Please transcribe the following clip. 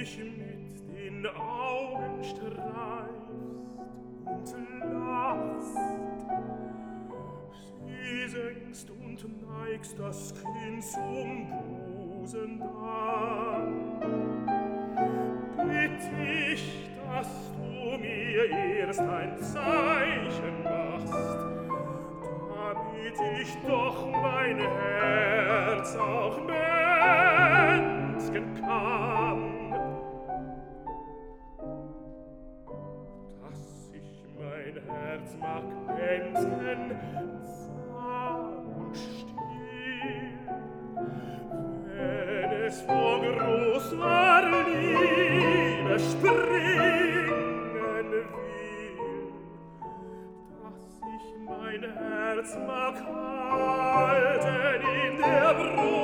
mich mit den Augen streifst und lachst. Sie senkst und neigst das Kinn zum Busen an. Bitt ich, dass du mir erst ein Zeichen machst, damit ich doch mein Herz auch bändigen kann. Dass ich mein Herz mag bändigen, zart und still, wenn es vor großer Liebe springen will, dass ich mein Herz mag halten in der Brust,